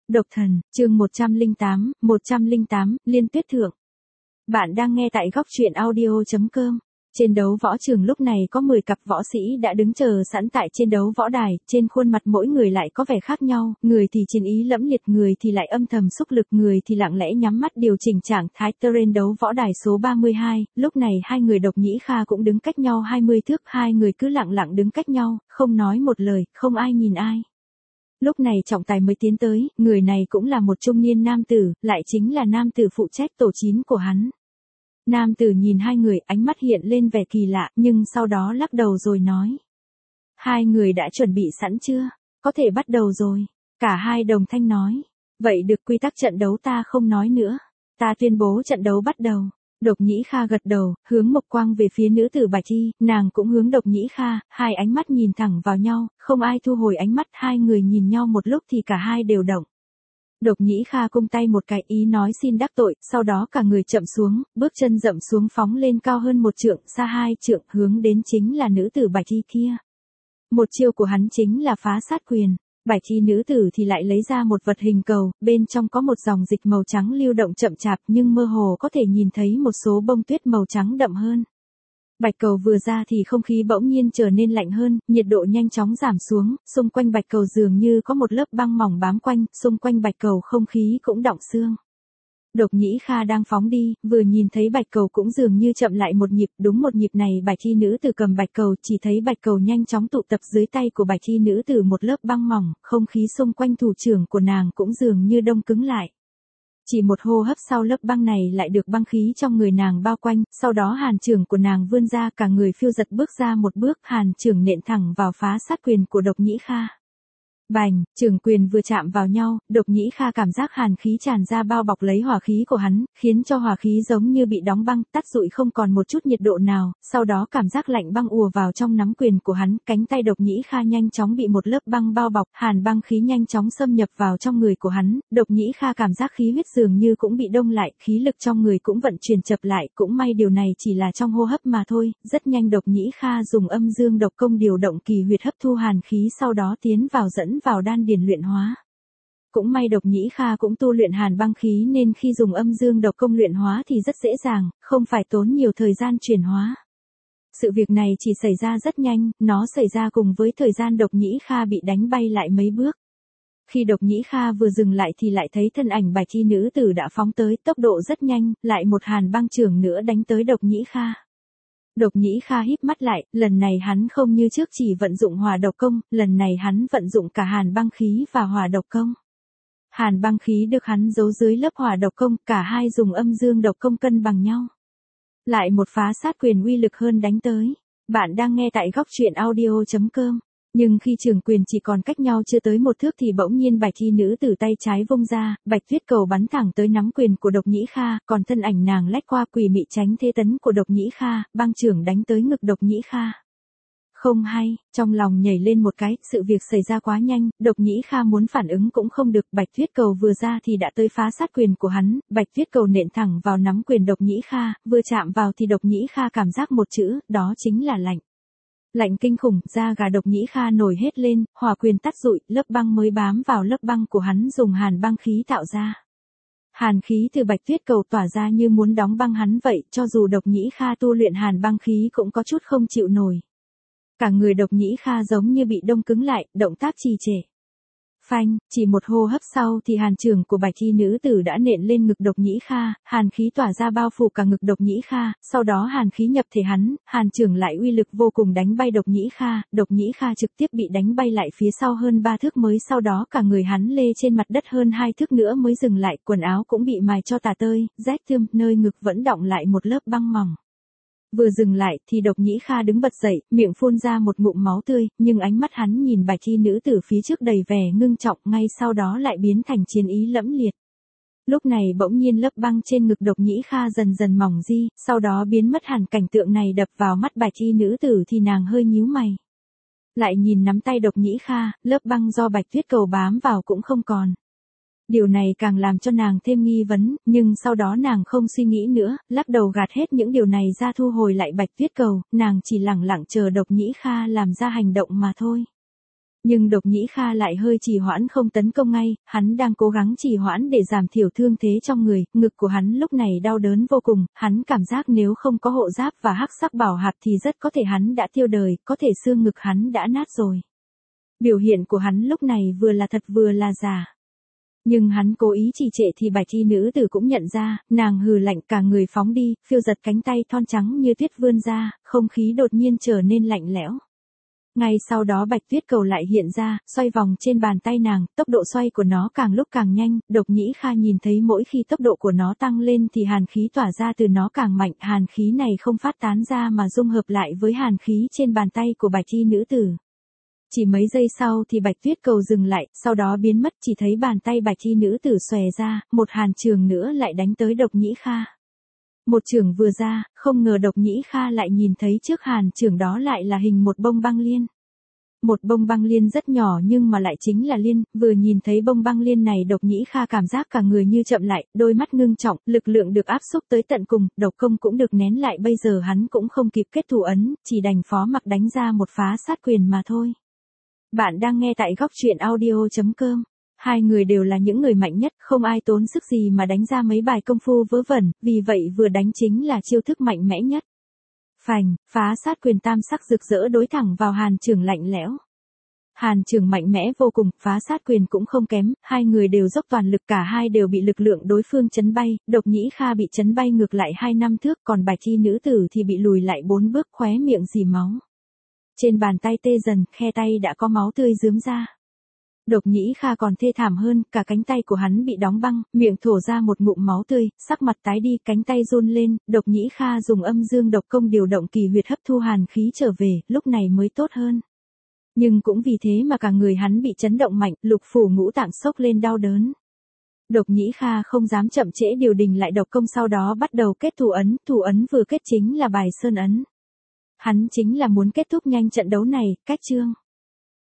Độc thần, chương 108, Liên Tuyết Thượng. Bạn đang nghe tại góc truyện audio.com. Trên đấu võ trường lúc này có 10 cặp võ sĩ đã đứng chờ sẵn tại trên đấu võ đài, trên khuôn mặt mỗi người lại có vẻ khác nhau, người thì chiến ý lẫm liệt, người thì lại âm thầm xúc lực, người thì lặng lẽ nhắm mắt điều chỉnh trạng thái. Trên đấu võ đài số 32, lúc này hai người Độc Nhĩ Kha cũng đứng cách nhau 20 thước, hai người cứ lặng lặng đứng cách nhau, không nói một lời, không ai nhìn ai. Lúc này trọng tài mới tiến tới, người này cũng là một trung niên nam tử, lại chính là nam tử phụ trách tổ 9 của hắn. Nam tử nhìn hai người, ánh mắt hiện lên vẻ kỳ lạ, nhưng sau đó lắc đầu rồi nói. Hai người đã chuẩn bị sẵn chưa? Có thể bắt đầu rồi. Cả hai đồng thanh nói. Vậy được, quy tắc trận đấu ta không nói nữa. Ta tuyên bố trận đấu bắt đầu. Độc Nhĩ Kha gật đầu, hướng mộc quang về phía nữ tử Bạch Y, nàng cũng hướng Độc Nhĩ Kha, hai ánh mắt nhìn thẳng vào nhau, không ai thu hồi ánh mắt, hai người nhìn nhau một lúc thì cả hai đều động. Độc Nhĩ Kha cung tay một cái ý nói xin đắc tội, sau đó cả người chậm xuống, bước chân dậm xuống phóng lên cao hơn 1 trượng, xa 2 trượng, hướng đến chính là nữ tử Bạch Y kia. Một chiêu của hắn chính là phá sát quyền. Bạch Y nữ tử thì lại lấy ra một vật hình cầu, bên trong có một dòng dịch màu trắng lưu động chậm chạp nhưng mơ hồ có thể nhìn thấy một số bông tuyết màu trắng đậm hơn. Bạch cầu vừa ra thì không khí bỗng nhiên trở nên lạnh hơn, nhiệt độ nhanh chóng giảm xuống, xung quanh bạch cầu dường như có một lớp băng mỏng bám quanh, xung quanh bạch cầu không khí cũng đọng xương. Độc Nhĩ Kha đang phóng đi, vừa nhìn thấy bạch cầu cũng dường như chậm lại một nhịp, đúng một nhịp này Bạch Y nữ tử cầm bạch cầu, chỉ thấy bạch cầu nhanh chóng tụ tập dưới tay của Bạch Y nữ tử một lớp băng mỏng, không khí xung quanh thủ trưởng của nàng cũng dường như đông cứng lại. Chỉ một hô hấp sau lớp băng này lại được băng khí trong người nàng bao quanh, sau đó hàn chưởng của nàng vươn ra, cả người phiêu giật bước ra một bước, hàn chưởng nện thẳng vào phá sát quyền của Độc Nhĩ Kha. Bành, chưởng quyền vừa chạm vào nhau, Độc Nhĩ Kha cảm giác hàn khí tràn ra bao bọc lấy hỏa khí của hắn, khiến cho hỏa khí giống như bị đóng băng, tắt rụi không còn một chút nhiệt độ nào, sau đó cảm giác lạnh băng ùa vào trong nắm quyền của hắn, cánh tay Độc Nhĩ Kha nhanh chóng bị một lớp băng bao bọc, hàn băng khí nhanh chóng xâm nhập vào trong người của hắn, Độc Nhĩ Kha cảm giác khí huyết dường như cũng bị đông lại, khí lực trong người cũng vận chuyển chậm lại, cũng may điều này chỉ là trong hô hấp mà thôi, rất nhanh Độc Nhĩ Kha dùng âm dương độc công điều động kỳ huyệt hấp thu hàn khí, sau đó tiến vào dẫn vào đan điền luyện hóa. Cũng may Độc Nhĩ Kha cũng tu luyện hàn băng khí nên khi dùng âm dương độc công luyện hóa thì rất dễ dàng, không phải tốn nhiều thời gian chuyển hóa. Sự việc này chỉ xảy ra rất nhanh, nó xảy ra cùng với thời gian Độc Nhĩ Kha bị đánh bay lại mấy bước. Khi Độc Nhĩ Kha vừa dừng lại thì lại thấy thân ảnh Bạch Y nữ tử đã phóng tới, tốc độ rất nhanh, lại một hàn băng chưởng nữa đánh tới Độc Nhĩ Kha. Độc Nhĩ Kha híp mắt lại, lần này hắn không như trước chỉ vận dụng hỏa độc công, lần này hắn vận dụng cả hàn băng khí và hỏa độc công. Hàn băng khí được hắn giấu dưới lớp hỏa độc công, cả hai dùng âm dương độc công cân bằng nhau. Lại một phá sát quyền uy lực hơn đánh tới. Bạn đang nghe tại góc truyện audio.com. Nhưng khi trường quyền chỉ còn cách nhau chưa tới 1 thước thì bỗng nhiên Bạch Y nữ tử tay trái vung ra, bạch tuyết cầu bắn thẳng tới nắm quyền của Độc Nhĩ Kha, còn thân ảnh nàng lách qua quỷ mị tránh thế tấn của Độc Nhĩ Kha, băng chưởng đánh tới ngực Độc Nhĩ Kha. Không hay, trong lòng nhảy lên một cái, sự việc xảy ra quá nhanh, Độc Nhĩ Kha muốn phản ứng cũng không được, bạch tuyết cầu vừa ra thì đã tới phá sát quyền của hắn, bạch tuyết cầu nện thẳng vào nắm quyền Độc Nhĩ Kha, vừa chạm vào thì Độc Nhĩ Kha cảm giác một chữ, đó chính là lạnh. Lạnh kinh khủng, da gà Độc Nhĩ Kha nổi hết lên, hỏa quyền tắt rụi, lớp băng mới bám vào lớp băng của hắn dùng hàn băng khí tạo ra. Hàn khí từ bạch tuyết cầu tỏa ra như muốn đóng băng hắn vậy, cho dù Độc Nhĩ Kha tu luyện hàn băng khí cũng có chút không chịu nổi. Cả người Độc Nhĩ Kha giống như bị đông cứng lại, động tác trì trệ. Phanh, chỉ một hô hấp sau thì hàn chưởng của Bạch Y nữ tử đã nện lên ngực Độc Nhĩ Kha, hàn khí tỏa ra bao phủ cả ngực Độc Nhĩ Kha, sau đó hàn khí nhập thể hắn, hàn chưởng lại uy lực vô cùng đánh bay Độc Nhĩ Kha trực tiếp bị đánh bay lại phía sau hơn 3 thước mới, sau đó cả người hắn lê trên mặt đất hơn 2 thước nữa mới dừng lại, quần áo cũng bị mài cho tả tơi, rách thươm, nơi ngực vẫn đọng lại một lớp băng mỏng. Vừa dừng lại thì Độc Nhĩ Kha đứng bật dậy, miệng phun ra một ngụm máu tươi, nhưng ánh mắt hắn nhìn Bạch Y nữ tử phía trước đầy vẻ ngưng trọng, ngay sau đó lại biến thành chiến ý lẫm liệt. Lúc này bỗng nhiên lớp băng trên ngực Độc Nhĩ Kha dần dần mỏng di, sau đó biến mất hẳn, cảnh tượng này đập vào mắt Bạch Y nữ tử thì nàng hơi nhíu mày. Lại nhìn nắm tay Độc Nhĩ Kha, lớp băng do bạch tuyết cầu bám vào cũng không còn. Điều này càng làm cho nàng thêm nghi vấn, nhưng sau đó nàng không suy nghĩ nữa, lắc đầu gạt hết những điều này ra, thu hồi lại bạch tuyết cầu, nàng chỉ lẳng lặng chờ Độc Nhĩ Kha làm ra hành động mà thôi. Nhưng Độc Nhĩ Kha lại hơi trì hoãn không tấn công ngay, hắn đang cố gắng trì hoãn để giảm thiểu thương thế trong người, ngực của hắn lúc này đau đớn vô cùng, hắn cảm giác nếu không có hộ giáp và hắc sắc bảo hạt thì rất có thể hắn đã tiêu đời, có thể xương ngực hắn đã nát rồi. Biểu hiện của hắn lúc này vừa là thật vừa là giả. Nhưng hắn cố ý trì trệ thì Bạch Y nữ tử cũng nhận ra, nàng hừ lạnh cả người phóng đi, phiêu giật cánh tay thon trắng như tuyết vươn ra, không khí đột nhiên trở nên lạnh lẽo. Ngay sau đó Bạch Tuyết Cầu lại hiện ra, xoay vòng trên bàn tay nàng, tốc độ xoay của nó càng lúc càng nhanh, Độc Nhĩ Kha nhìn thấy mỗi khi tốc độ của nó tăng lên thì hàn khí tỏa ra từ nó càng mạnh, hàn khí này không phát tán ra mà dung hợp lại với hàn khí trên bàn tay của Bạch Y nữ tử. Chỉ mấy giây sau thì Bạch Tuyết Cầu dừng lại, sau đó biến mất, chỉ thấy bàn tay Bạch Y nữ tử xòe ra, một hàn chưởng nữa lại đánh tới Độc Nhĩ Kha. Một chưởng vừa ra, không ngờ Độc Nhĩ Kha lại nhìn thấy trước hàn chưởng đó lại là hình một bông băng liên. Một bông băng liên rất nhỏ nhưng mà lại chính là liên, vừa nhìn thấy bông băng liên này Độc Nhĩ Kha cảm giác cả người như chậm lại, đôi mắt ngưng trọng, lực lượng được áp xúc tới tận cùng, độc công cũng được nén lại, bây giờ hắn cũng không kịp kết thủ ấn, chỉ đành phó mặc đánh ra một phá sát quyền mà thôi. Bạn đang nghe tại góc truyện audio.com. Hai người đều là những người mạnh nhất, không ai tốn sức gì mà đánh ra mấy bài công phu vớ vẩn, vì vậy vừa đánh chính là chiêu thức mạnh mẽ nhất. Phành, phá sát quyền tam sắc rực rỡ đối thẳng vào hàn chưởng lạnh lẽo. Hàn chưởng mạnh mẽ vô cùng, phá sát quyền cũng không kém, hai người đều dốc toàn lực, cả hai đều bị lực lượng đối phương chấn bay, Độc Nhĩ Kha bị chấn bay ngược lại 2 năm thước, còn Bạch Y nữ tử thì bị lùi lại 4 bước, khóe miệng rỉ máu. Trên bàn tay tê dần, khe tay đã có máu tươi rướm ra. Độc Nhĩ Kha còn thê thảm hơn, cả cánh tay của hắn bị đóng băng, miệng thổ ra một ngụm máu tươi, sắc mặt tái đi, cánh tay run lên, Độc Nhĩ Kha dùng âm dương độc công điều động kỳ huyệt hấp thu hàn khí trở về, lúc này mới tốt hơn. Nhưng cũng vì thế mà cả người hắn bị chấn động mạnh, lục phủ ngũ tạng sốc lên đau đớn. Độc Nhĩ Kha không dám chậm trễ điều đình lại độc công, sau đó bắt đầu kết thủ ấn vừa kết chính là bài sơn ấn. Hắn chính là muốn kết thúc nhanh trận đấu này, cách chương.